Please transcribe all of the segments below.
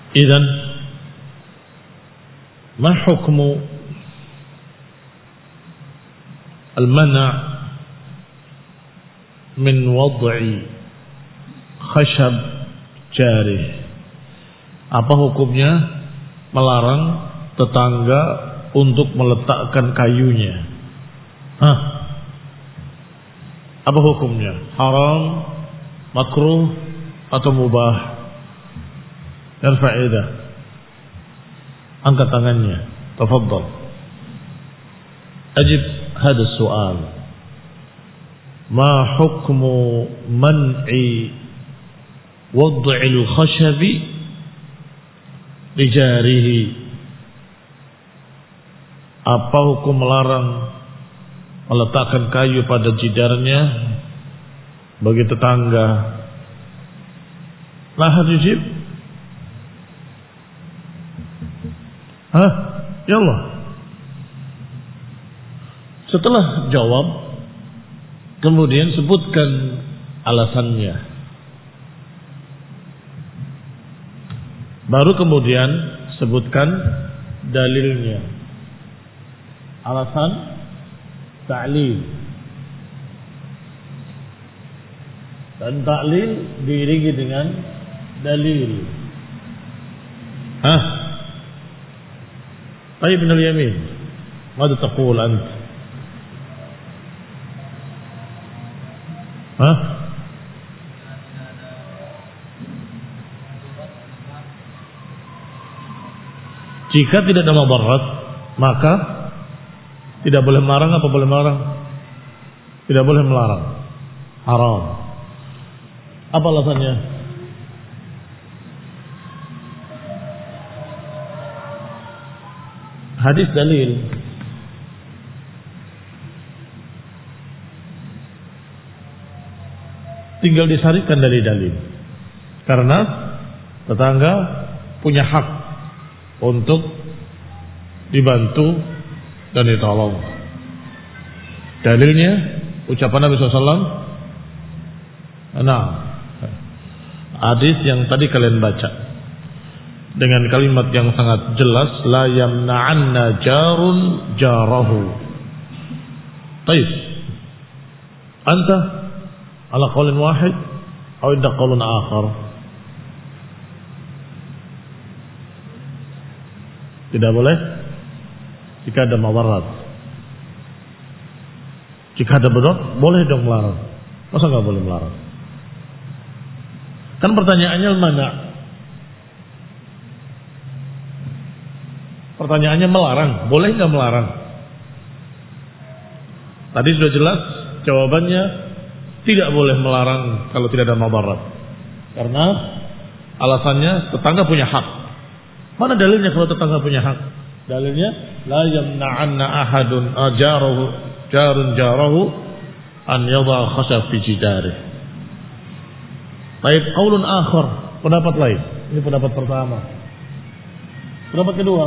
Idzan ma hukmu al-mana' min wad'i khashab jarih? Apa hukumnya melarang tetangga untuk meletakkan kayunya? Apa hukumnya? Haram, makruh, atau mubah? Dan faedah. Angkat tangannya. Tafadhal. Ajib hada soal. Ma hukmu man'i wad'il khashabi li jarihi? Apa hukum melarang meletakkan kayu pada jidarnya bagi tetangga? La hadijib? Ya Allah. Setelah jawab, kemudian sebutkan alasannya. Baru kemudian sebutkan dalilnya. Alasan ta'lil. Dan ta'lil diiringi dengan dalil. Tayyib bin al-Yamin, ماذا تقول أنت؟ Jika tidak ada mudarat, maka tidak boleh melarang. Apa boleh melarang? Tidak boleh melarang. Haram. Apa alasannya? Hadis dalil. Tinggal disarikan dari dalil. Karena tetangga punya hak untuk dibantu dan ditolong. Dalilnya ucapan Nabi SAW. Nah, hadis yang tadi kalian baca dengan kalimat yang sangat jelas, la yamna'anna jarun jarahu. Baik. Anta ala qaulin wahid atau inda qaulun akhar? Tidak boleh jika ada madarat. Jika ada mudarat, boleh dong melarang. Masa enggak boleh melarang? Kan pertanyaannya mana? Pertanyaannya melarang, boleh nggak melarang? Tadi sudah jelas jawabannya tidak boleh melarang kalau tidak ada madarat. Karena alasannya tetangga punya hak. Mana dalilnya kalau tetangga punya hak? Dalilnya la yamna'anna ahadun jarun jarahu an yadha khashab fi jidarih. Baik, qaulun akhar, pendapat lain. Ini pendapat pertama. Pendapat kedua,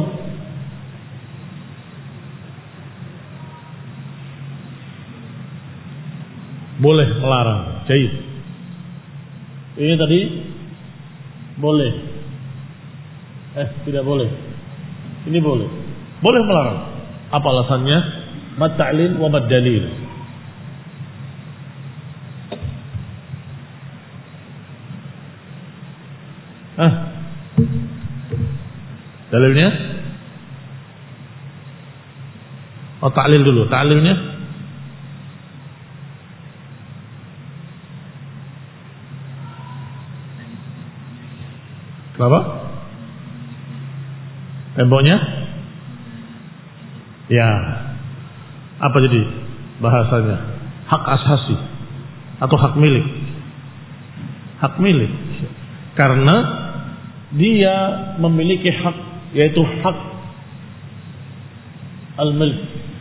boleh melarang. Jahit. Ini tadi boleh. Tidak boleh. Ini boleh. Boleh melarang. Apa alasannya? Mat ta'lil wa mad dalil. Dalilnya? Oh, ta'lil dulu. Ta'lilnya? Kenapa? Temboknya? Ya. Apa jadi bahasanya? Hak asasi atau hak milik? Hak milik. Karena dia memiliki hak, yaitu hak al-milk.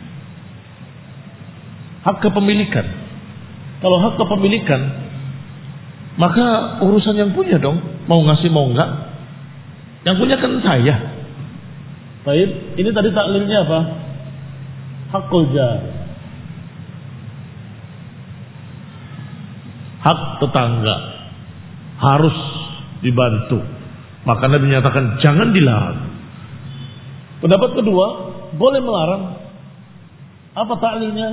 Hak kepemilikan. Kalau hak kepemilikan, maka urusan yang punya dong. Mau ngasih mau enggak. Yang punya kan saya. Baik, ini tadi taklilnya apa? Hakul jar. Hak tetangga harus dibantu. Maka Nabi menyatakan jangan dilarang. Pendapat kedua, boleh melarang. Apa ta'lilnya?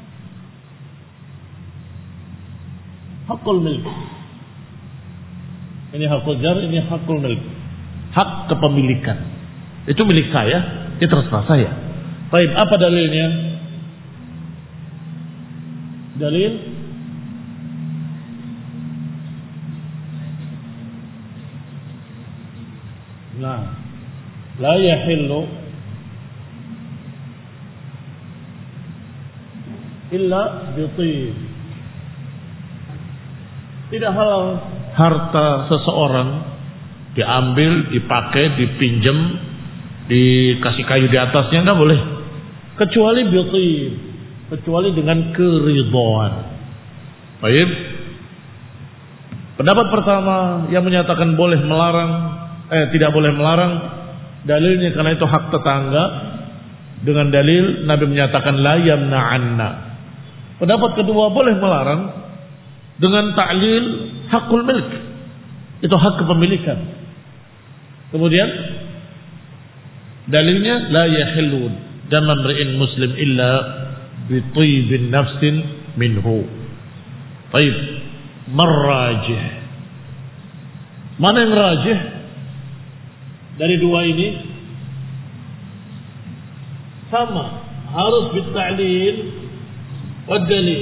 Hakul milk. Ini hakul jar, ini hakul milk. Hak kepemilikan. Itu milik saya, itu terserah saya. Baik, apa dalilnya? Dalil nah, la yahillu illa bitib. Tidak halal harta seseorang diambil, dipakai, dipinjam, dikasih kayu di atasnya, enggak boleh. Kecuali bitib, kecuali dengan keridhaan. Baik. Pendapat pertama yang menyatakan boleh melarang, tidak boleh melarang, dalilnya karena itu hak tetangga. Dengan dalil Nabi menyatakan la yamna'anna. Pendapat kedua boleh melarang dengan ta'lil hakul milk. Itu hak kepemilikan. Kemudian dalilnya la yahillun dam imri'in muslim illa bi tibin nafsin minhu. Baik, marrajih. Mana yang rajih dari dua ini? Sama, harus bitta'lil wa dalil.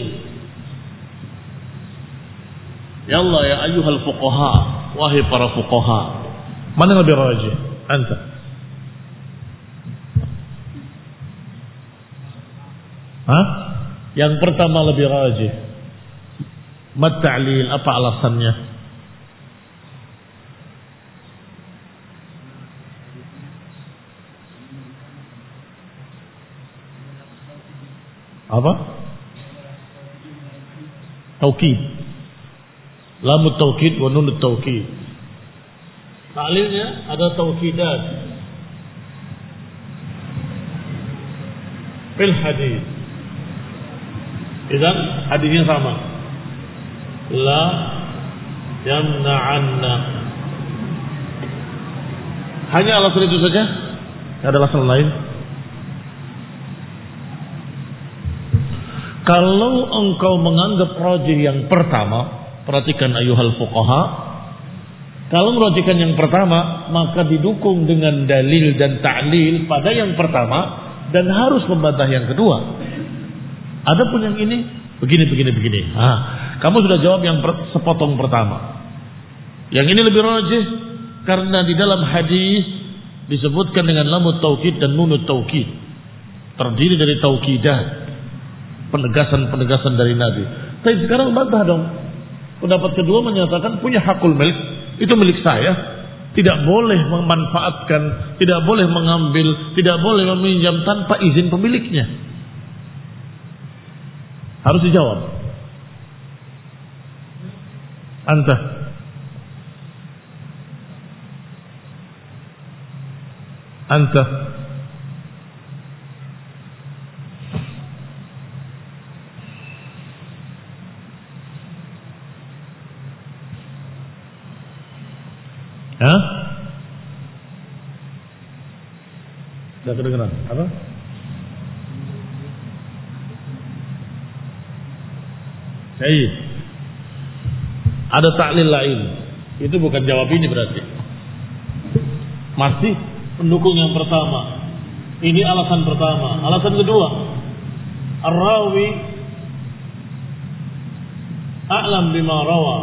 Ya Allah ya ayyuhal fuqaha, wahai para fuqaha, mana yang lebih rajih? Anta. Yang pertama lebih rajih. Mat ta'lil, apa alasannya? Apa? Taukid. Lamut taukid wa nunut taukid. Ta'lilnya ada taukidat. Fil hadis. Idzan hadisnya sama. La yamna'anna. Hanya alasan itu saja? Tidak ada alasan lain? Kalau engkau menganggap rajih yang pertama, perhatikan ayuhal fuqaha, kalau merajihkan yang pertama, maka didukung dengan dalil dan ta'lil pada yang pertama dan harus membantah yang kedua. Adapun yang ini begini. Kamu sudah jawab yang sepotong pertama. Yang ini lebih rajih karena di dalam hadis disebutkan dengan lamut taukid dan nunut taukid. Terdiri dari taukidat. Penegasan dari Nabi. Tapi sekarang bantah dong. Pendapat kedua menyatakan punya hakul milik, itu milik saya, tidak boleh memanfaatkan, tidak boleh mengambil, tidak boleh meminjam tanpa izin pemiliknya. Harus dijawab. Anta. Sudah kedengeran? Apa? Baik. Ada ta'lil lain. Itu bukan jawab ini berarti. Masih pendukung yang pertama. Ini alasan pertama. Alasan kedua, ar-rawi a'lam bima rawa.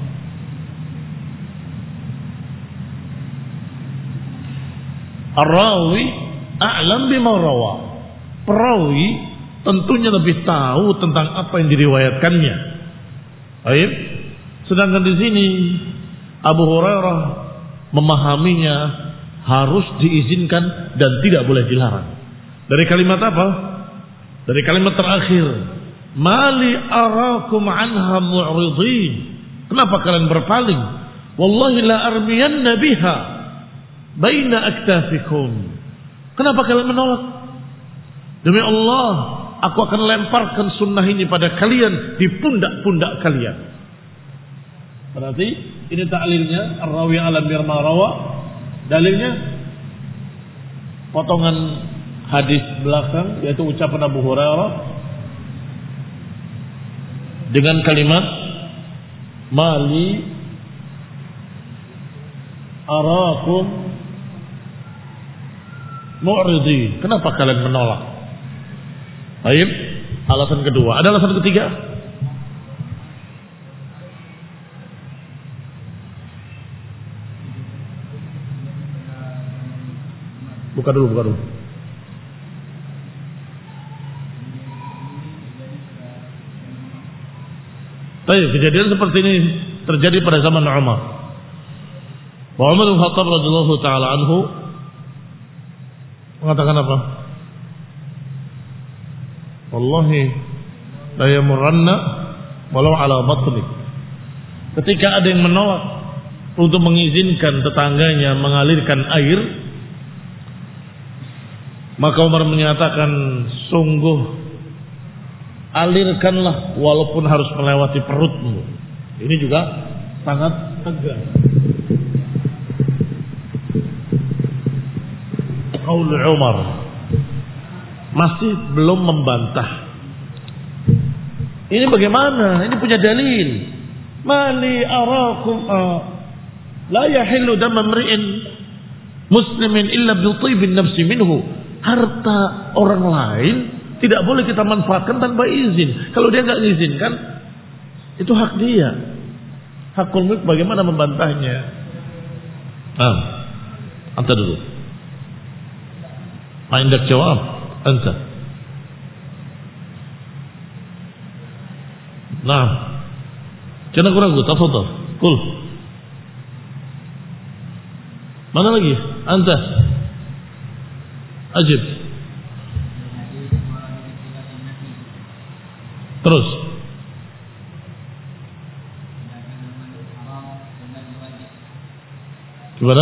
Ar-rawi a'lam bima rawa. Perawi tentunya lebih tahu tentang apa yang diriwayatkannya. Baik. Sedangkan di sini Abu Hurairah memahaminya harus diizinkan dan tidak boleh dilarang. Dari kalimat apa? Dari kalimat terakhir, mali arakum anha mu'ridin. Kenapa kalian berpaling? Wallahi la armiyanna biha baina aktafikum. Kenapa kalian menolak? Demi Allah, aku akan lemparkan sunnah ini pada kalian di pundak-pundak kalian. Berarti ini ta'lilnya ar-rawi alam birma rawa. Dalilnya potongan hadis belakang, yaitu ucapan Abu Hurairah dengan kalimat mali arakum mu'ridin. Kenapa kalian menolak? Baik, alasan kedua. Ada alasan ketiga? Buka dulu. Baik, kejadian seperti ini terjadi pada zaman Umar. Umar bin Khattab radhiyallahu taala anhu mengatakan apa? Wallahi la yamurranna walau ala batni. Ketika ada yang menolak untuk mengizinkan tetangganya mengalirkan air, maka Umar menyatakan, sungguh alirkanlah walaupun harus melewati perutmu. Ini juga sangat tegas. Qaul Umar masih belum membantah. Ini bagaimana? Ini punya dalil. Mali arakum la yahillu dam imri'in muslimin illa bi thibin nafsi minhu. Harta orang lain tidak boleh kita manfaatkan tanpa izin. Kalau dia nggak izinkan, itu hak dia. Hakul mulk, bagaimana membantahnya? Anta dulu. Aindak jawab, anta. Nah, jangan ragu, tafadhal. Qul. Mana lagi? Anta. Ajib. Terus. Gimana?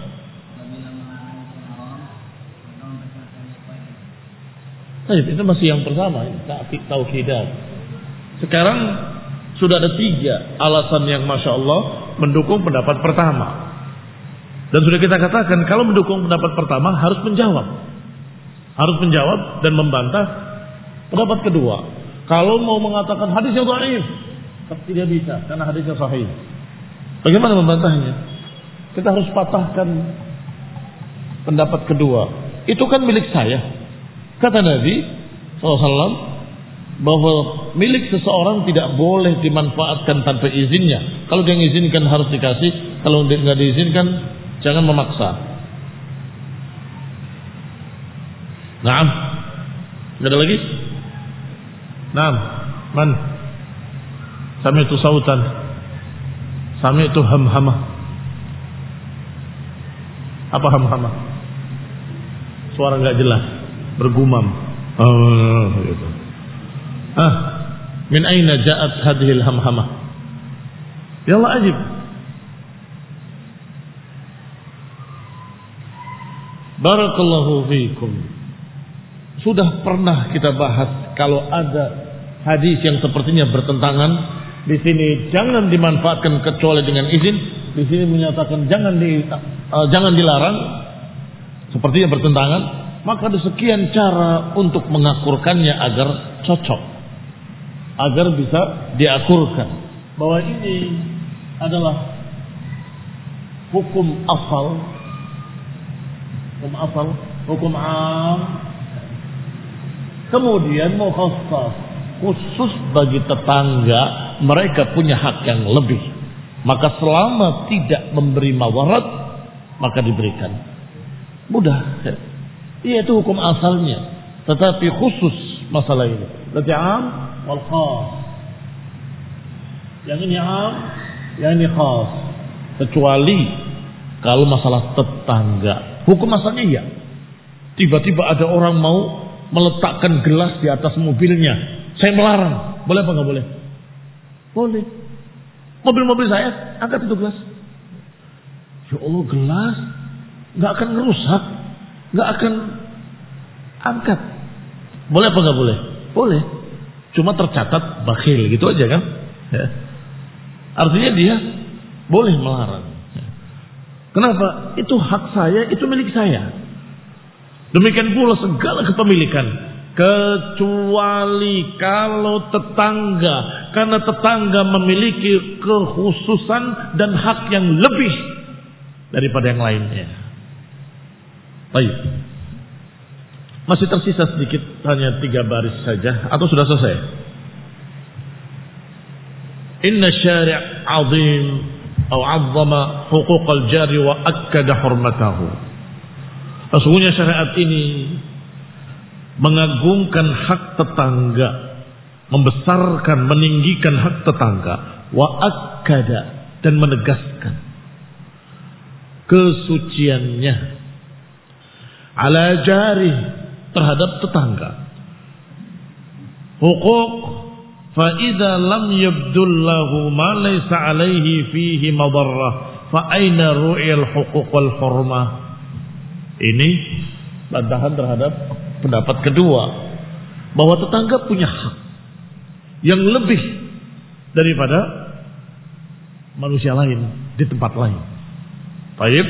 Itu masih yang pertama, tauhidat. Sekarang sudah ada 3 alasan yang Masya Allah mendukung pendapat pertama. Dan sudah kita katakan kalau mendukung pendapat pertama harus menjawab. Harus menjawab dan membantah pendapat kedua. Kalau mau mengatakan hadisnya dhaif, tidak bisa karena hadisnya sahih. Bagaimana membantahnya? Kita harus patahkan pendapat kedua. Itu kan milik saya. Kata Nabi SAW bahwa milik seseorang tidak boleh dimanfaatkan tanpa izinnya. Kalau dia mengizinkan harus dikasih. Kalau dia nggak diizinkan jangan memaksa. Naam. Nggak ada lagi? Naam. Man? Sami itu sautan. Sami itu hamhamah. Apa hamhamah? Suara nggak jelas, bergumam. Gitu. Min aina ja'at hadhil hamhamah? Ya Allah, ajib. Barakallahu fiikum. Sudah pernah kita bahas kalau ada hadis yang sepertinya bertentangan, di sini jangan dimanfaatkan kecuali dengan izin, di sini menyatakan jangan dilarang, sepertinya bertentangan, maka ada sekian cara untuk mengakurkannya agar cocok, agar bisa diakurkan bahwa ini adalah hukum asal, hukum am. Kemudian mukhassas, khusus bagi tetangga, mereka punya hak yang lebih. Maka selama tidak memberi mawarat, maka diberikan. Mudah. Iya, itu hukum asalnya. Tetapi khusus masalah ini. Berarti am wal khas. Yang ini am, yang ini khas. Kecuali kalau masalah tetangga. Hukum asalnya iya. Tiba-tiba ada orang mau meletakkan gelas di atas mobilnya. Saya melarang. Boleh apa enggak boleh? Boleh. Mobil-mobil saya, angkat itu gelas. Ya Allah, gelas enggak akan ngerusak, enggak akan angkat. Boleh apa enggak boleh? Boleh. Cuma tercatat bakhil gitu aja kan? Ya. Artinya dia boleh melarang. Kenapa? Itu hak saya, itu milik saya. Demikian pula segala kepemilikan, kecuali kalau tetangga, karena tetangga memiliki kekhususan dan hak yang lebih daripada yang lainnya. Baik. Masih tersisa sedikit, hanya 3 baris saja, atau sudah selesai? Inna syari' azim atau 'azzama huquqal jari wa akkada hurmatahu. Sesungguhnya syariat ini mengagungkan hak tetangga, membesarkan, meninggikan hak tetangga, wa akkada, dan menegaskan kesuciannya, ala jari, terhadap tetangga. Hukuk fa idza lam yabdul lahu ma laysa alaihi fihi madarrah fa aina ru'yal huquq wal hurmah. Ini bantahan terhadap pendapat kedua, bahwa tetangga punya hak yang lebih daripada manusia lain di tempat lain. Baik.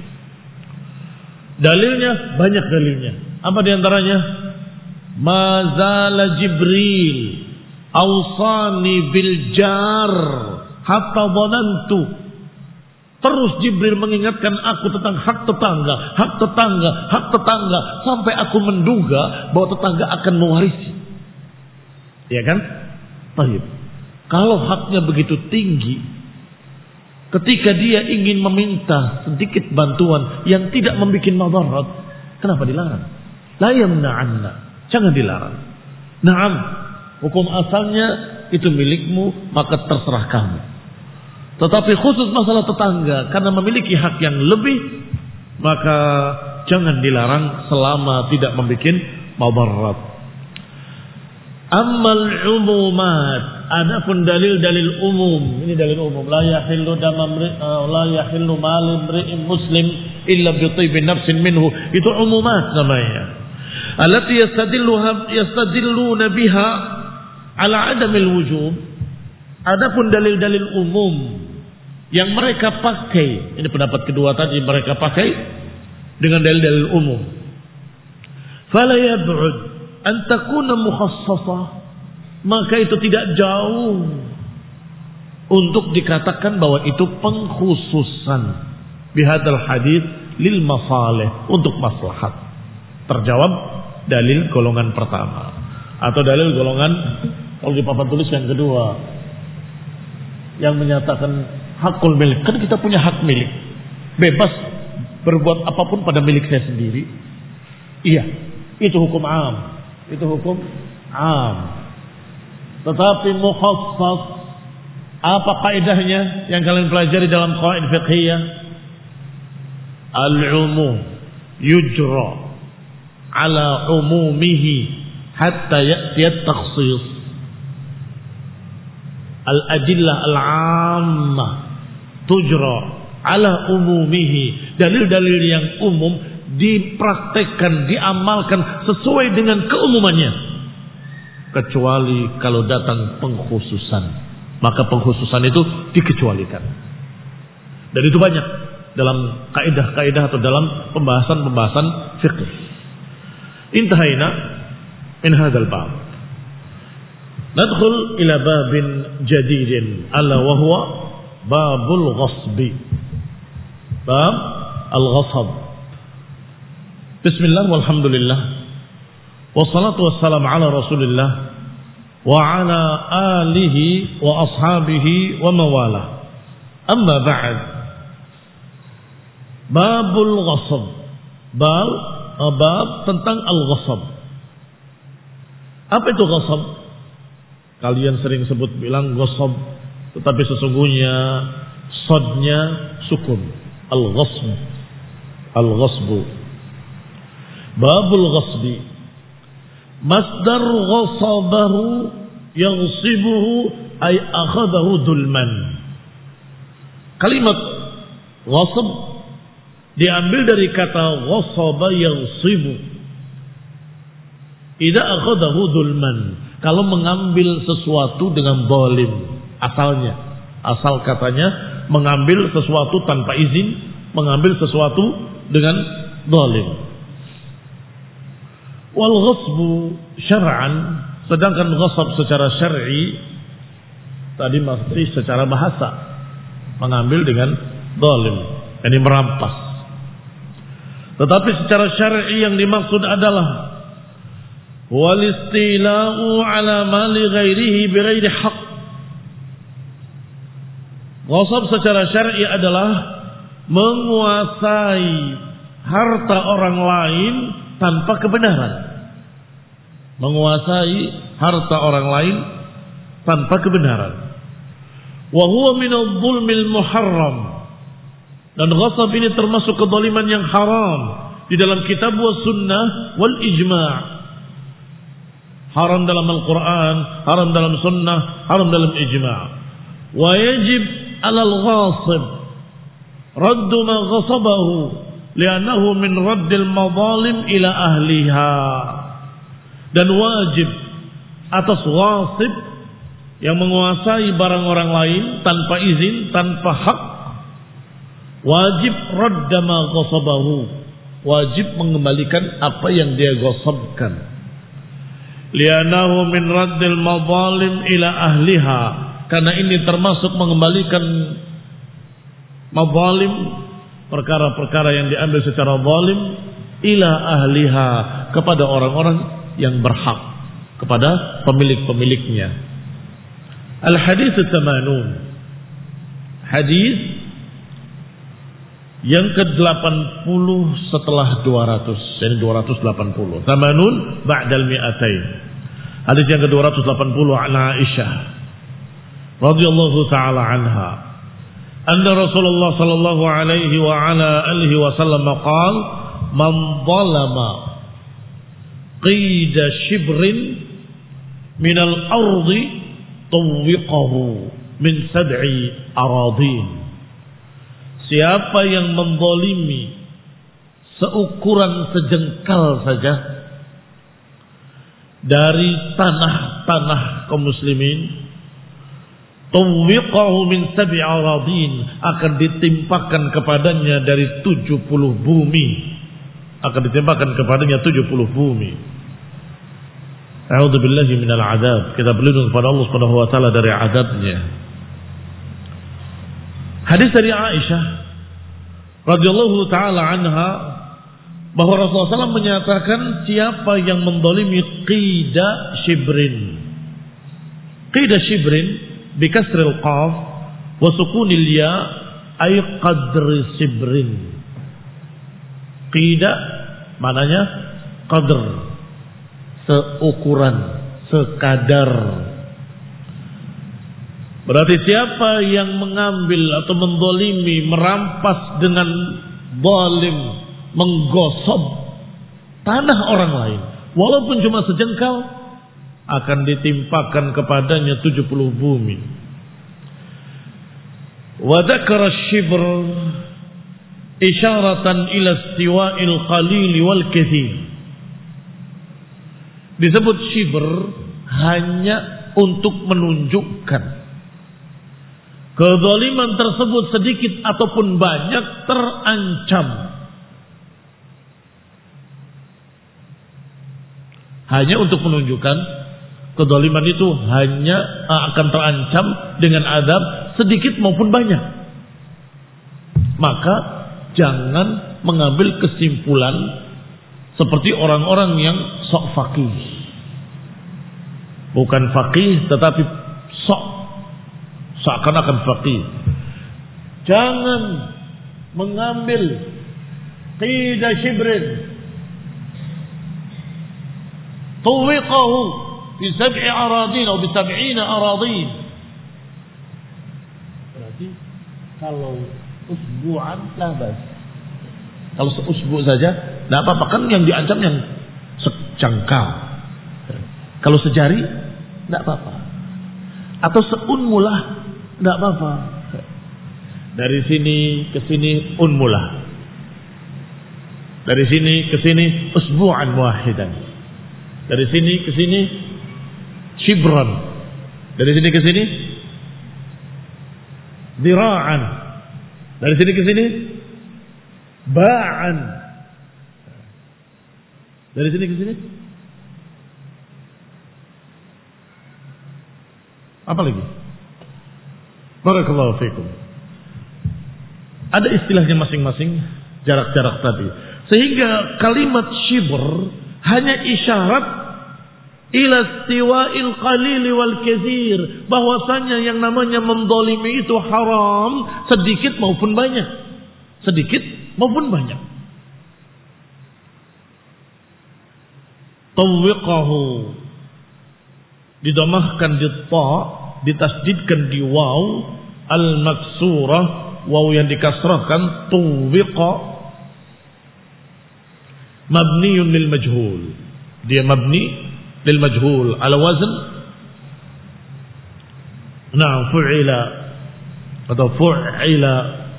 Dalilnya banyak dalilnya. Apa diantaranya? Mazala Jibril awsani bil jar hatta dhanantu. Terus Jibril mengingatkan aku tentang hak tetangga, hak tetangga, hak tetangga, sampai aku menduga bahwa tetangga akan mewarisi. Ya kan? Baik. Kalau haknya begitu tinggi, ketika dia ingin meminta sedikit bantuan yang tidak membuat madarat, kenapa dilarang? La yamna'anna, jangan dilarang. Naam, hukum asalnya itu milikmu, maka terserah kamu. Tetapi khusus masalah tetangga, karena memiliki hak yang lebih, maka jangan dilarang selama tidak membuat madarat. Ammal umumat, adapun dalil-dalil umum, ini dalil umum, la yahillu mal imri'in muslim illa bi tibbi nafsin minhu, itu umumat namanya. Allati yastadilluna biha ala adamil wujub. Adapun dalil-dalil umum yang mereka pakai, ini pendapat kedua tadi, mereka pakai dengan dalil-dalil umum. Fala yab'ud an takuna mukhassasah, maka itu tidak jauh untuk dikatakan bahwa itu pengkhususan bihadzal hadits lil masalih, untuk maslahat. Terjawab dalil golongan pertama, atau dalil golongan kalau di papan tulis yang kedua yang menyatakan hakul milik. Kan kita punya hak milik, bebas berbuat apapun pada milik saya sendiri. Iya, itu hukum am, itu hukum am. Tetapi mukhassas, apa kaidahnya yang kalian pelajari dalam qaid fiqhiyah? Al-umum yujra ala umumihi hatta ya'tiyat takhsis. Al-adillah al-ammah tujra ala umumihi. Dalil-dalil yang umum dipraktekkan, diamalkan sesuai dengan keumumannya, kecuali kalau datang pengkhususan, maka pengkhususan itu dikecualikan. Dan itu banyak dalam kaidah-kaidah atau dalam pembahasan-pembahasan fikih. Intahaina min hadzal bab. Nadkhul ila babin jadidin, ala wa huwa babul ghasbi. Bab al-ghasab. Bismillah walhamdulillah wassalatu wassalamu ala Rasulillah wa ala alihi wa ashabihi wa mawala. Amma ba'd. Babul ghasab. Bab tentang al-ghasab. Apa itu ghasab? Kalian sering sebut bilang ghasab, tetapi sesungguhnya sodnya sukun. Al-ghasb. Al-ghasbu. Babul ghasbi. Masdar ghasabahu yaghsibuhu ay akhadahu dulman. Kalimat ghasab diambil dari kata ghasaba yaghsibu. Idza akhadahu dulman, kalau mengambil sesuatu dengan zalim. Asalnya, asal katanya mengambil sesuatu tanpa izin, mengambil sesuatu dengan zalim. Wal ghasbu syar'an, sedangkan ghasab secara syar'i tadi maksudnya secara bahasa, mengambil dengan zalim, ini merampas. Tetapi secara syar'i yang dimaksud adalah wal istila'u ala mali ghairihi bighairi haqq. Ghasab secara syar'i adalah menguasai harta orang lain tanpa kebenaran. Menguasai harta orang lain tanpa kebenaran. Wa huwa minadh dhulmil muharram. Dan ghasab ini termasuk kezaliman yang haram di dalam kitab wa sunnah wal ijma'. Haram dalam Al-Quran, haram dalam sunnah, haram dalam ijma'. Wa yajib 'alal ghasib raddu ma ghasabahu li'annahu min raddil madzalim ila ahliha. Dan wajib atas ghasib yang menguasai barang orang lain tanpa izin, tanpa hak, wajib radda ma ghasabahu, wajib mengembalikan apa yang dia ghasabkan. Li'annahu min raddil madzalim ila ahliha, karena ini termasuk mengembalikan madzalim, perkara-perkara yang diambil secara zalim, ila ahliha, kepada orang-orang yang berhak, kepada pemilik-pemiliknya. Al-hadis at-tamanun, hadis yang ke-80 setelah 200, yani 280. Tamanun ba'dal mi'atain. Hadis yang ke-280 an Aisyah radhiyallahu taala anha, anna Rasulullah sallallahu alaihi wa ala alihi wasallam qala man zalama qida shibrin min al-ardi tuwiqahu min sab'i aradin. Siapa yang menzalimi seukuran sejengkal saja dari tanah-tanah kaum muslimin, tuwiqahu min sab'i aradin, akan ditimpakan kepadanya dari 70 bumi, akan ditimpakan kepadanya 70 bumi. A'udzubillahi minal adzab, kita berlindung kepada Allah Subhanahu wa taala dari azabnya. Hadis dari Aisyah radhiyallahu taala anha bahwa Rasulullah SAW menyatakan siapa yang menzalimi qida shibrin. Qida shibrin bi kasril qaf wa sukunil ya ay qadri shibrin. Qida maknanya qadr, seukuran, sekadar. Berarti siapa yang mengambil atau menzalimi, merampas dengan zalim, menggosok tanah orang lain, walaupun cuma sejengkal, akan ditimpakan kepadanya 70 bumi. Wa dzakara shibr isyaratan ila istiwa'il qalil wal katsir. Disebut shibr hanya untuk menunjukkan kezaliman tersebut sedikit ataupun banyak terancam. Hanya untuk menunjukkan kezaliman itu hanya akan terancam dengan azab sedikit maupun banyak. Maka jangan mengambil kesimpulan seperti orang-orang yang sok faqih. Bukan faqih tetapi sok, seakan-akan faqih. Jangan mengambil qida shibrin tuwiqahu bi sab'i aradin atau bi sab'ina aradin. Berarti kalau usbu'an la bas, kalau seusbu' saja tidak apa-apa, kan yang diancam yang secangkal. Kalau sejari tidak apa-apa, atau seunmulah tidak apa-apa. Dari sini ke sini unmulah, dari sini ke sini usbu'an wahidan, dari sini ke sini shibran, dari sini ke sini dira'an, dari sini ke sini Ba'an. Dari sini ke sini. Apa lagi? Barakallahu fikum. Ada istilahnya masing-masing, jarak-jarak tadi. Sehingga kalimat shibr hanya isyarat ila istiwa'il qalili wal katsir, bahwasanya yang namanya mendolimi itu haram, sedikit maupun banyak. Sedikit maupun banyak. Tawwiqahu, didomahkan di ta, ditasdidkan di waw, al-maksurah, waw yang dikasrahkan, tuwiqa, mabniyun lil majhul. Dia mabni lil majhul ala wazn fu'ila atau fu'ila,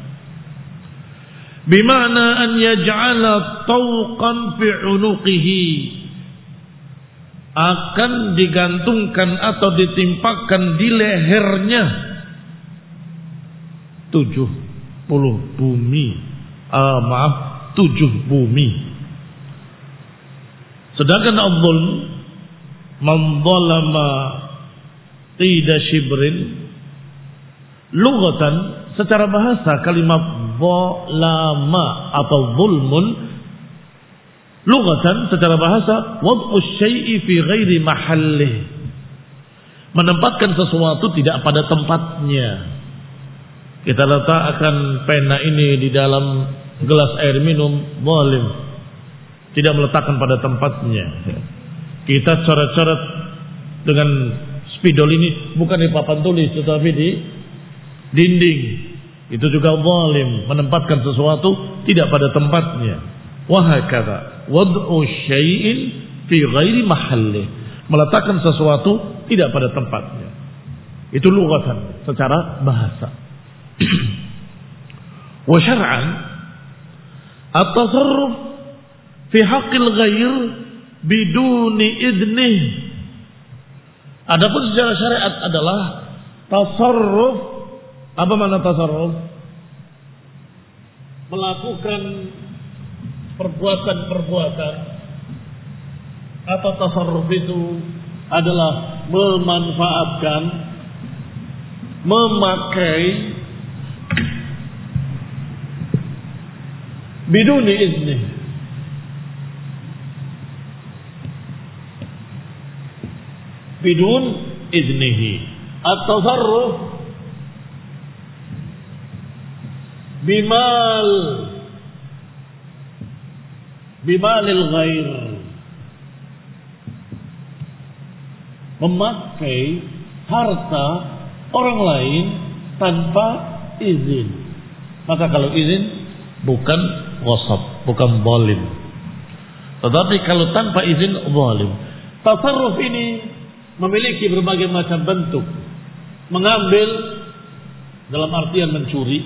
bima'na an yaj'ala tawqan fi 'unuqihi, akan digantungkan atau ditimpakan di lehernya 7 bumi. Sedangkan al-zulm, man zalama qida shibrin, lughatan, secara bahasa kalimat zalama atau zulmun, lughatan secara bahasa wad'u syai'i fi ghairi mahallih, menempatkan sesuatu tidak pada tempatnya. Kita letakkan pena ini di dalam gelas air minum, zalim, tidak meletakkan pada tempatnya. Kita coret-coret dengan spidol ini bukan di papan tulis tetapi di dinding, itu juga zalim, menempatkan sesuatu tidak pada tempatnya. Wa hakadha wad'u syai'in fi ghairi mahallih, meletakkan sesuatu tidak pada tempatnya. Itu lughatan, secara bahasa. Wa syar'an at-tasarruf fi haqqil ghair biduni idnih. Adapun secara syariat adalah tasarruf. Apa makna tasarruf? Melakukan perbuatan-perbuatan, atau tasarruf itu adalah memanfaatkan, memakai biduni izni, bidun iznihi. At-tasarruf bimalil ghair, memakai harta orang lain tanpa izin. Maka kalau izin bukan ghasab, bukan zalim. Tetapi kalau tanpa izin zalim. Tasarruf ini memiliki berbagai macam bentuk. Mengambil dalam artian mencuri,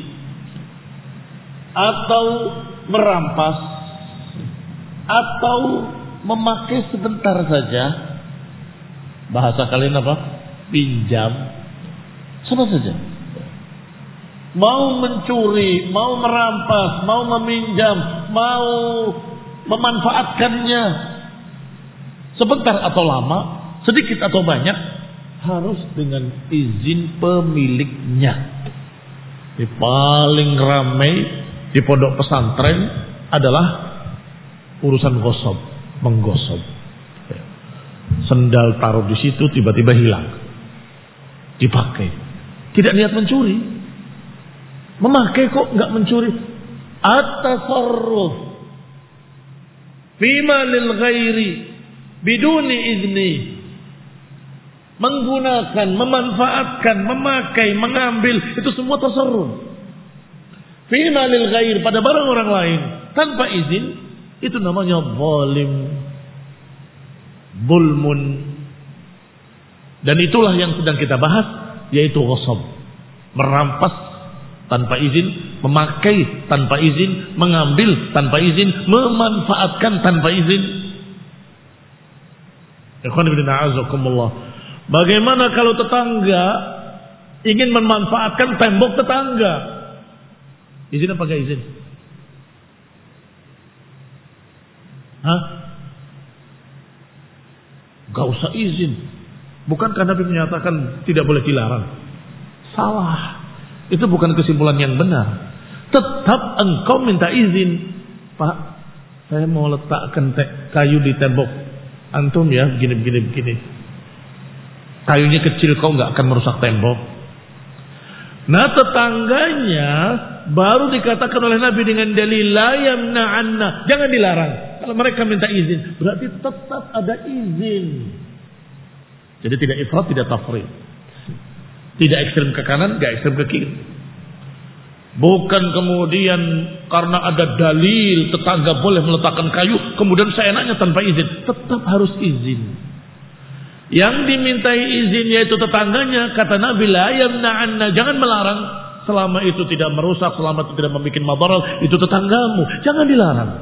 atau merampas, atau memakai sebentar saja. Bahasa kalian apa? Pinjam. Sama saja. Mau mencuri, mau merampas, mau meminjam, mau memanfaatkannya sebentar atau lama, sedikit atau banyak, harus dengan izin pemiliknya. Ini paling ramai di pondok pesantren adalah urusan gosok, menggosok. Sendal taruh di situ tiba-tiba hilang, dipakai, tidak niat mencuri, memakai kok nggak mencuri. At-tasarruf fima lil ghairi biduni izni, menggunakan, memanfaatkan, memakai, mengambil, itu semua tasarruf. Fima lil ghair, pada barang orang lain tanpa izin, itu namanya zalim, zulmun. Dan itulah yang sedang kita bahas, yaitu ghasab, merampas tanpa izin, memakai tanpa izin, mengambil tanpa izin, memanfaatkan tanpa izin. Ikhwan fillah, a'azakumullah. Bagaimana kalau tetangga ingin memanfaatkan tembok tetangga? Izin apa enggak izin? Hah? Gak usah izin. Bukankah Nabi menyatakan tidak boleh dilarang? Salah. Itu bukan kesimpulan yang benar. Tetap engkau minta izin. Pak, saya mau letakkan kayu di tembok antum ya, begini. Kayunya kecil, kau nggak akan merusak tembok. Nah, tetangganya baru dikatakan oleh Nabi dengan dalil la yamna'anna, jangan dilarang. Kalau mereka minta izin, berarti tetap ada izin. Jadi tidak ifrat, tidak tafrid. Tidak ekstrem ke kanan, tidak ekstrem ke kiri. Bukan kemudian karena ada dalil tetangga boleh meletakkan kayu, kemudian seenaknya tanpa izin. Tetap harus izin. Yang dimintai izin yaitu tetangganya, kata Nabi la yamna'anna, jangan melarang selama itu tidak merusak, selama itu tidak membuat madarat, itu tetanggamu, jangan dilarang.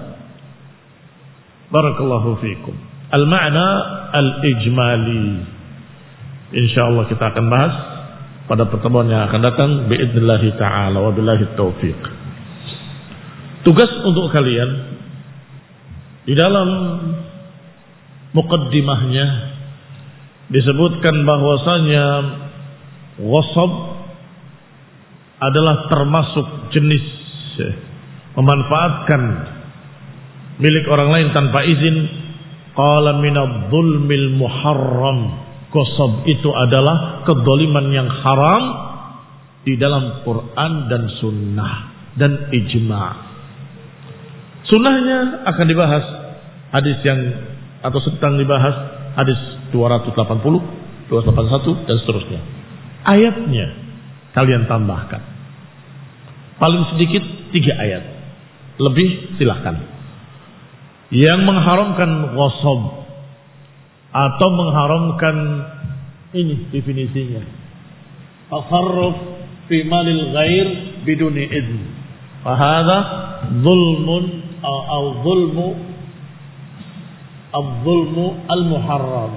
Barakallahu fiikum. Al-ma'na al-ijmali. Insyaallah kita akan bahas pada pertemuan yang akan datang biidznillah taala wa billahi taufiq. Tugas untuk kalian di dalam muqaddimahnya disebutkan bahwasanya ghasab adalah termasuk jenis memanfaatkan milik orang lain tanpa izin. Qala minadh-dhulmil muharram. Ghasab itu adalah kezaliman yang haram di dalam Quran dan sunnah dan ijma'. Sunnahnya akan dibahas hadis yang atau sedang dibahas hadis 280, 281 dan seterusnya. Ayatnya kalian tambahkan. Paling sedikit 3 ayat. Lebih silahkan. Yang mengharamkan ghasab atau mengharamkan ini definisinya. Tasarruf fi malil ghair biduni izn. Fa hadha zulmun atau zulmu al-muharram.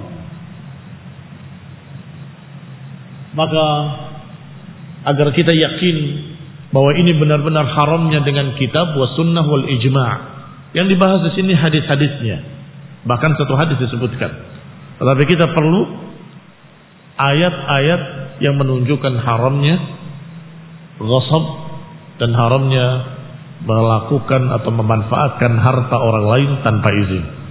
Maka agar kita yakin bahwa ini benar-benar haramnya dengan kitab wa sunnah wal ijma'. Yang dibahas di sini hadis-hadisnya. Bahkan satu hadis disebutkan. Tetapi kita perlu ayat-ayat yang menunjukkan haramnya ghasab dan haramnya melakukan atau memanfaatkan harta orang lain tanpa izin.